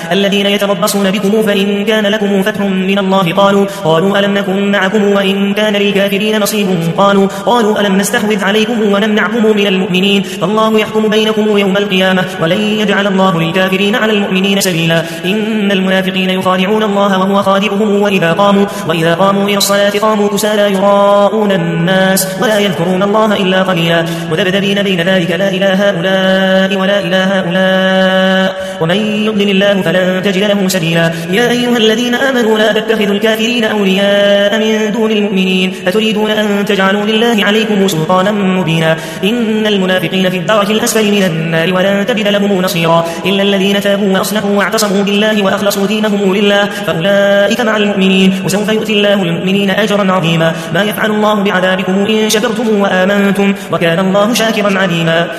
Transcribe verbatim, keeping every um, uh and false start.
الذين يتربصون بكم فإن كان لكم فتح من الله قالوا قالوا ألم نكن معكم وإن كان للكافرين نصيب قالوا قالوا ألم نستحوذ عليكم ونمنعكم من المؤمنين فالله يحكم بينكم يوم القيامة ولن يجعل الله للكافرين على المؤمنين سبيلا إن المنافقين يخادعون الله وهو خادعهم وإذا قاموا وإذا قاموا إلى الصلاة قاموا كسالى يراءون الناس ولا يذكرون الله إلا قليلا مذبذبين بين ذلك لا إله هؤلاء ولا إله هؤلاء ومن يضلل الله فلن تجد له سبيلا يا أيها الذين آمنوا لا تتخذوا الكافرين أولياء من دون المؤمنين أتريدون أن تجعلوا لله عليكم سلطانا مبينا إن المنافقين في الدرك الأسفل من النار ولن تجد لهم نصيرا إلا الذين تابوا وأصلحوا واعتصموا بالله وأخلصوا دينهم لله فأولئك مع المؤمنين وسوف يؤتي الله المؤمنين أجرا عظيما ما يفعل الله بعذابكم إن شكرتم وآمنتم وكان الله شاكرا عليما